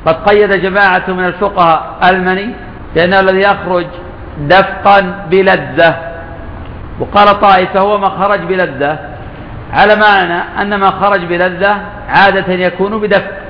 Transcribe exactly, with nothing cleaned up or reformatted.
قد قيد جماعة من الفقهاء المني لأنه الذي يخرج دفقا بلذة، وقال طائفة هو ما خرج بلذة، على معنى أن ما خرج بلذة عادة يكون بدفق،